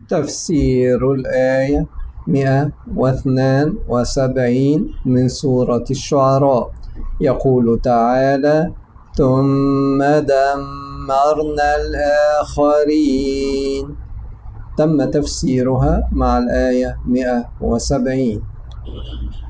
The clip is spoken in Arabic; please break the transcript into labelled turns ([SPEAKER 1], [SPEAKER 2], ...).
[SPEAKER 1] تفسير الآية 172 من سورة الشعراء. يقول تعالى: ثم دمرنا الآخرين. تم تفسيرها مع الآية 170.